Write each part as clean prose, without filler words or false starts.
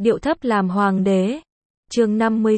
điệu thấp làm hoàng đế. Chương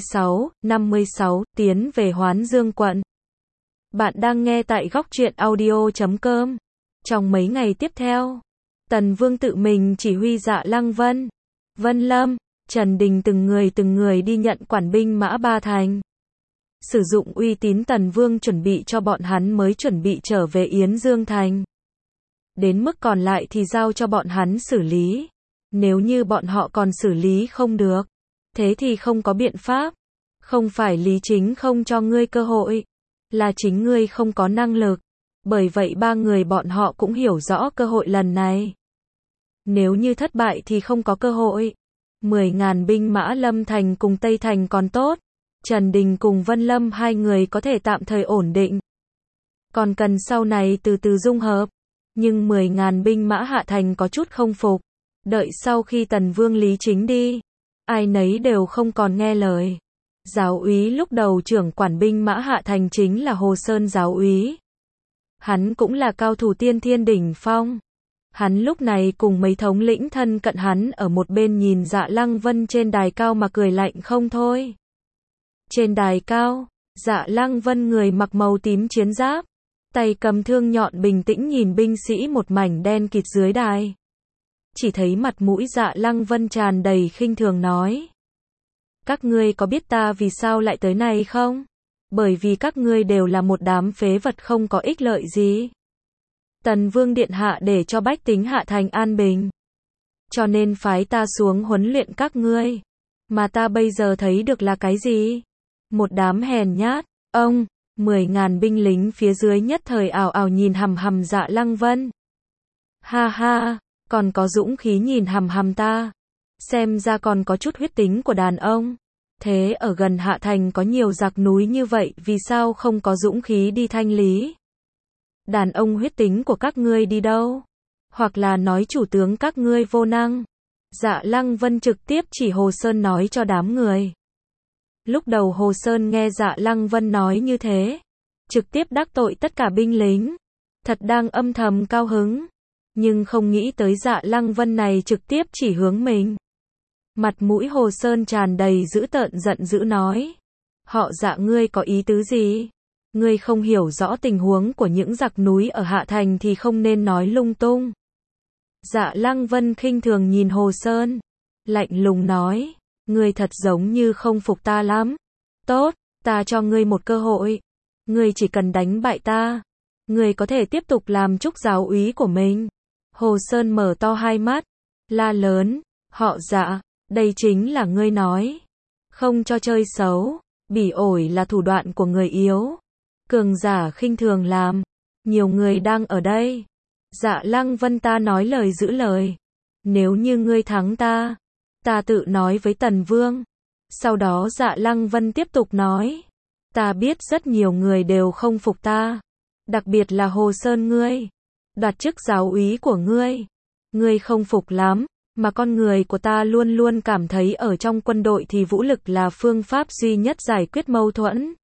56, tiến về Hoán Dương quận. Bạn đang nghe tại góc truyện audio.com. Trong mấy ngày tiếp theo, Tần Vương tự mình chỉ huy Dạ Lăng Vân, Vân Lâm, Trần Đình từng người đi nhận quản binh mã Ba Thành. Sử dụng uy tín Tần Vương chuẩn bị cho bọn hắn mới chuẩn bị trở về Yến Dương Thành. Đến mức còn lại thì giao cho bọn hắn xử lý. Nếu như bọn họ còn xử lý không được, thế thì không có biện pháp. Không phải Lý Chính không cho ngươi cơ hội, là chính ngươi không có năng lực. Bởi vậy ba người bọn họ cũng hiểu rõ cơ hội lần này. Nếu như thất bại thì không có cơ hội. 10.000 binh mã Lâm Thành cùng Tây Thành còn tốt. Trần Đình cùng Vân Lâm hai người có thể tạm thời ổn định. Còn cần sau này từ từ dung hợp. Nhưng 10.000 binh mã Hạ Thành có chút không phục. Đợi sau khi Tần Vương Lý Chính đi, ai nấy đều không còn nghe lời. Giáo úy lúc đầu trưởng quản binh mã Hạ Thành chính là Hồ Sơn giáo úy. Hắn cũng là cao thủ tiên thiên đỉnh phong. Hắn lúc này cùng mấy thống lĩnh thân cận hắn ở một bên nhìn Dạ Lăng Vân trên đài cao mà cười lạnh không thôi. Trên đài cao, Dạ Lăng Vân người mặc màu tím chiến giáp, tay cầm thương nhọn bình tĩnh nhìn binh sĩ một mảnh đen kịt dưới đài. Chỉ thấy mặt mũi Dạ Lăng Vân tràn đầy khinh thường nói. Các ngươi có biết ta vì sao lại tới này không? Bởi vì các ngươi đều là một đám phế vật không có ích lợi gì. Tần Vương Điện Hạ để cho bách tính Hạ Thành an bình, cho nên phái ta xuống huấn luyện các ngươi. Mà ta bây giờ thấy được là cái gì? Một đám hèn nhát. Ông, 10.000 binh lính phía dưới nhất thời ào ào nhìn hằm hằm Dạ Lăng Vân. Ha ha, còn có dũng khí nhìn hằm hằm ta. Xem ra còn có chút huyết tính của đàn ông. Thế ở gần Hạ Thành có nhiều giặc núi như vậy, vì sao không có dũng khí đi thanh lý? Đàn ông huyết tính của các ngươi đi đâu? Hoặc là nói chủ tướng các ngươi vô năng? Dạ Lăng Vân trực tiếp chỉ Hồ Sơn nói cho đám người. Lúc đầu Hồ Sơn nghe Dạ Lăng Vân nói như thế, trực tiếp đắc tội tất cả binh lính. Thật đang âm thầm cao hứng. Nhưng không nghĩ tới Dạ Lăng Vân này trực tiếp chỉ hướng mình. Mặt mũi Hồ Sơn tràn đầy dữ tợn giận dữ nói. Họ Dạ ngươi có ý tứ gì? Ngươi không hiểu rõ tình huống của những giặc núi ở Hạ Thành thì không nên nói lung tung. Dạ Lăng Vân khinh thường nhìn Hồ Sơn, lạnh lùng nói. Ngươi thật giống như không phục ta lắm. Tốt, ta cho ngươi một cơ hội. Ngươi chỉ cần đánh bại ta, ngươi có thể tiếp tục làm chức giáo úy của mình. Hồ Sơn mở to hai mắt, la lớn. Họ Dạ, đây chính là ngươi nói. Không cho chơi xấu, bỉ ổi là thủ đoạn của người yếu. Cường giả khinh thường làm. Nhiều người đang ở đây. Dạ Lăng Vân ta nói lời giữ lời. Nếu như ngươi thắng ta, ta tự nói với Tần Vương. Sau đó Dạ Lăng Vân tiếp tục nói. Ta biết rất nhiều người đều không phục ta. Đặc biệt là Hồ Sơn ngươi. Đoạt chức giáo úy của ngươi. Ngươi không phục lắm. Mà con người của ta luôn luôn cảm thấy ở trong quân đội thì vũ lực là phương pháp duy nhất giải quyết mâu thuẫn.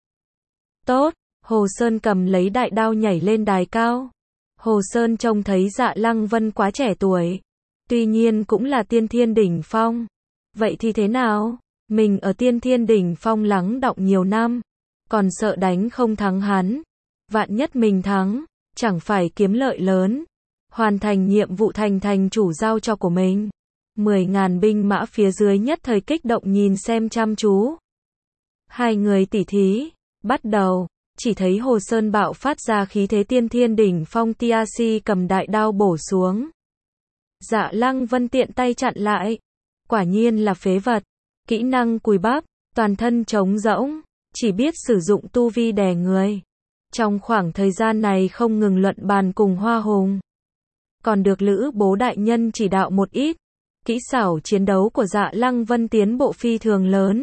Tốt. Hồ Sơn cầm lấy đại đao nhảy lên đài cao. Hồ Sơn trông thấy Dạ Lăng Vân quá trẻ tuổi. Tuy nhiên cũng là tiên thiên đỉnh phong. Vậy thì thế nào? Mình ở tiên thiên đỉnh phong lắng đọng nhiều năm. Còn sợ đánh không thắng hắn. Vạn nhất mình thắng, chẳng phải kiếm lợi lớn. Hoàn thành nhiệm vụ thành chủ giao cho của mình. 10.000 binh mã phía dưới nhất thời kích động nhìn xem chăm chú. Hai người tỉ thí, bắt đầu. Chỉ thấy Hồ Sơn bạo phát ra khí thế tiên thiên đỉnh phong, Tiasi cầm đại đao bổ xuống. Dạ Lăng Vân tiện tay chặn lại. Quả nhiên là phế vật. Kỹ năng cùi bắp, toàn thân trống rỗng, chỉ biết sử dụng tu vi đè người. Trong khoảng thời gian này không ngừng luận bàn cùng Hoa Hùng. Còn được Lữ Bố đại nhân chỉ đạo một ít. Kỹ xảo chiến đấu của Dạ Lăng Vân tiến bộ phi thường lớn.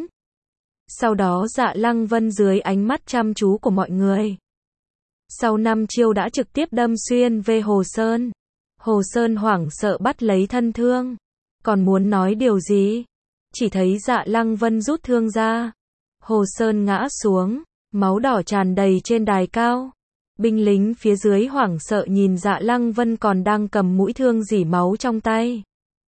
Sau đó Dạ Lăng Vân dưới ánh mắt chăm chú của mọi người, sau 5 chiêu đã trực tiếp đâm xuyên về Hồ Sơn. Hồ Sơn hoảng sợ bắt lấy thân thương. Còn muốn nói điều gì? Chỉ thấy Dạ Lăng Vân rút thương ra. Hồ Sơn ngã xuống, máu đỏ tràn đầy trên đài cao. Binh lính phía dưới hoảng sợ nhìn Dạ Lăng Vân còn đang cầm mũi thương rỉ máu trong tay.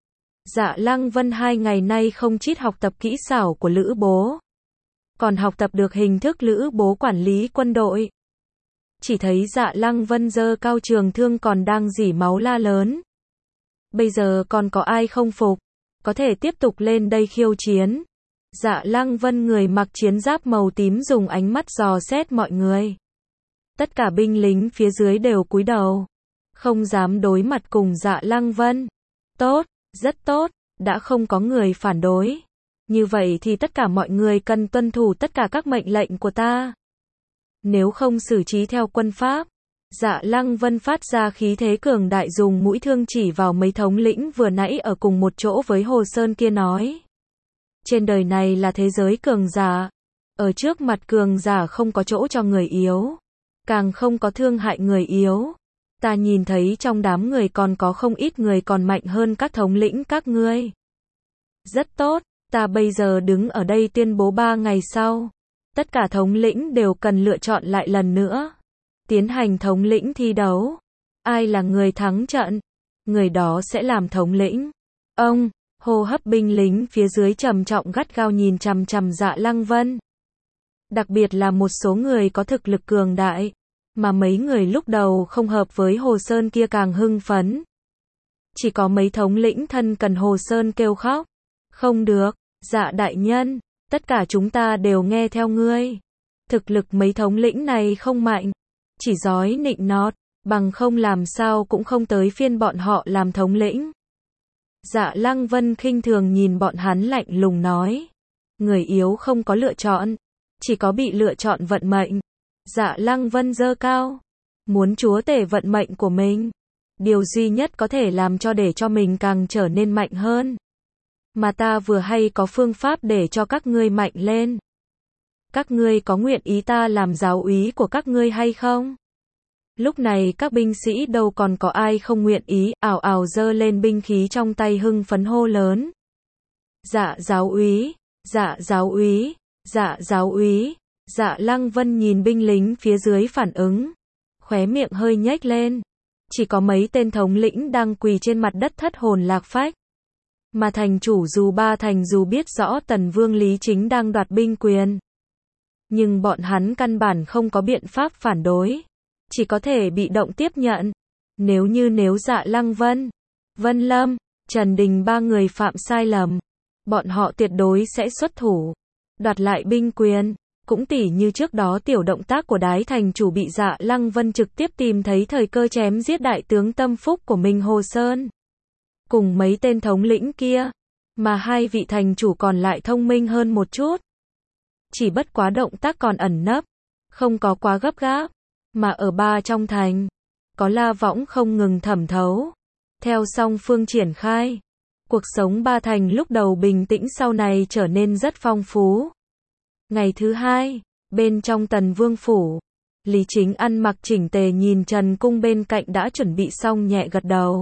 Dạ Lăng Vân 2 ngày nay không chỉ học tập kỹ xảo của Lữ Bố, còn học tập được hình thức Lữ Bố quản lý quân đội. Chỉ thấy Dạ Lăng Vân giơ cao trường thương còn đang rỉ máu la lớn. Bây giờ còn có ai không phục, có thể tiếp tục lên đây khiêu chiến. Dạ Lăng Vân người mặc chiến giáp màu tím dùng ánh mắt dò xét mọi người. Tất cả binh lính phía dưới đều cúi đầu, không dám đối mặt cùng Dạ Lăng Vân. Tốt, rất tốt, đã không có người phản đối. Như vậy thì tất cả mọi người cần tuân thủ tất cả các mệnh lệnh của ta. Nếu không xử trí theo quân pháp. Dạ Lăng Vân phát ra khí thế cường đại dùng mũi thương chỉ vào mấy thống lĩnh vừa nãy ở cùng một chỗ với Hồ Sơn kia nói. Trên đời này là thế giới cường giả. Ở trước mặt cường giả không có chỗ cho người yếu. Càng không có thương hại người yếu. Ta nhìn thấy trong đám người còn có không ít người còn mạnh hơn các thống lĩnh các ngươi. Rất tốt, ta bây giờ đứng ở đây tuyên bố 3 ngày sau. Tất cả thống lĩnh đều cần lựa chọn lại lần nữa. Tiến hành thống lĩnh thi đấu. Ai là người thắng trận, người đó sẽ làm thống lĩnh. Ông, hô hấp binh lính phía dưới trầm trọng gắt gao nhìn chằm chằm Dạ Lăng Vân. Đặc biệt là một số người có thực lực cường đại, mà mấy người lúc đầu không hợp với Hồ Sơn kia càng hưng phấn. Chỉ có mấy thống lĩnh thân cần Hồ Sơn kêu khóc. Không được, Dạ đại nhân, tất cả chúng ta đều nghe theo ngươi. Thực lực mấy thống lĩnh này không mạnh, chỉ dói nịnh nọt, bằng không làm sao cũng không tới phiên bọn họ làm thống lĩnh. Dạ Lăng Vân khinh thường nhìn bọn hắn lạnh lùng nói. Người yếu không có lựa chọn, chỉ có bị lựa chọn vận mệnh. Dạ Lăng Vân giơ cao, muốn chúa tể vận mệnh của mình. Điều duy nhất có thể làm để cho mình càng trở nên mạnh hơn. Mà ta vừa hay có phương pháp để cho các ngươi mạnh lên. Các ngươi có nguyện ý ta làm giáo úy của các ngươi hay không? Lúc này các binh sĩ đâu còn có ai không nguyện ý, ào ào giơ lên binh khí trong tay hưng phấn hô lớn. Dạ giáo úy, dạ giáo úy, dạ giáo úy. Dạ Lăng Vân nhìn binh lính phía dưới phản ứng, khóe miệng hơi nhếch lên. Chỉ có mấy tên thống lĩnh đang quỳ trên mặt đất thất hồn lạc phách. Mà thành chủ Ba Thành dù biết rõ Tần Vương Lý Chính đang đoạt binh quyền, nhưng bọn hắn căn bản không có biện pháp phản đối, chỉ có thể bị động tiếp nhận. Nếu Dạ Lăng Vân, Vân Lâm, Trần Đình 3 người phạm sai lầm, bọn họ tuyệt đối sẽ xuất thủ, đoạt lại binh quyền. Cũng tỉ như trước đó tiểu động tác của Đái thành chủ bị Dạ Lăng Vân trực tiếp tìm thấy thời cơ chém giết đại tướng tâm phúc của mình Hồ Sơn. Cùng mấy tên thống lĩnh kia, mà hai vị thành chủ còn lại thông minh hơn một chút. Chỉ bất quá động tác còn ẩn nấp, không có quá gấp gáp, mà ở trong thành, có la võng không ngừng thẩm thấu. Theo song phương triển khai, cuộc sống Ba Thành lúc đầu bình tĩnh sau này trở nên rất phong phú. Ngày thứ 2, bên trong Tần Vương phủ, Lý Chính ăn mặc chỉnh tề nhìn Trần Cung bên cạnh đã chuẩn bị xong nhẹ gật đầu.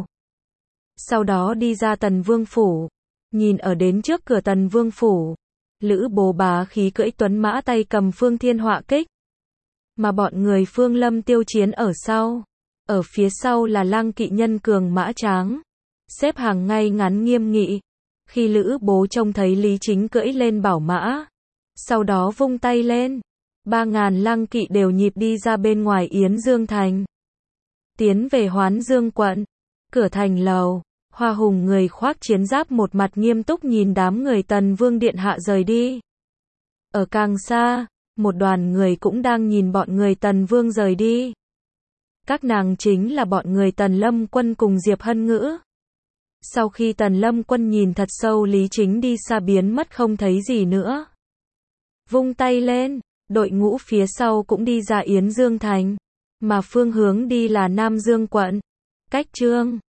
Sau đó đi ra Tần Vương phủ, nhìn ở đến trước cửa Tần Vương phủ, Lữ Bố bá khí cưỡi tuấn mã tay cầm Phương Thiên Họa kích. Mà bọn người Phương Lâm Tiêu Chiến ở sau. Ở phía sau là lang kỵ nhân cường mã tráng, xếp hàng ngay ngắn nghiêm nghị. Khi Lữ Bố trông thấy Lý Chính cưỡi lên bảo mã, sau đó vung tay lên, 3.000 lang kỵ đều nhịp đi ra bên ngoài Yến Dương Thành. Tiến về Hoán Dương quận, cửa thành lầu, Hoa Hùng người khoác chiến giáp một mặt nghiêm túc nhìn đám người Tần Vương điện hạ rời đi. Ở càng xa, một đoàn người cũng đang nhìn bọn người Tần Vương rời đi. Các nàng chính là bọn người Tần Lâm Quân cùng Diệp Hân Ngữ. Sau khi Tần Lâm Quân nhìn thật sâu Lý Chính đi xa biến mất không thấy gì nữa, vung tay lên, đội ngũ phía sau cũng đi ra Yến Dương Thành, mà phương hướng đi là Nam Dương quận. Cách Trương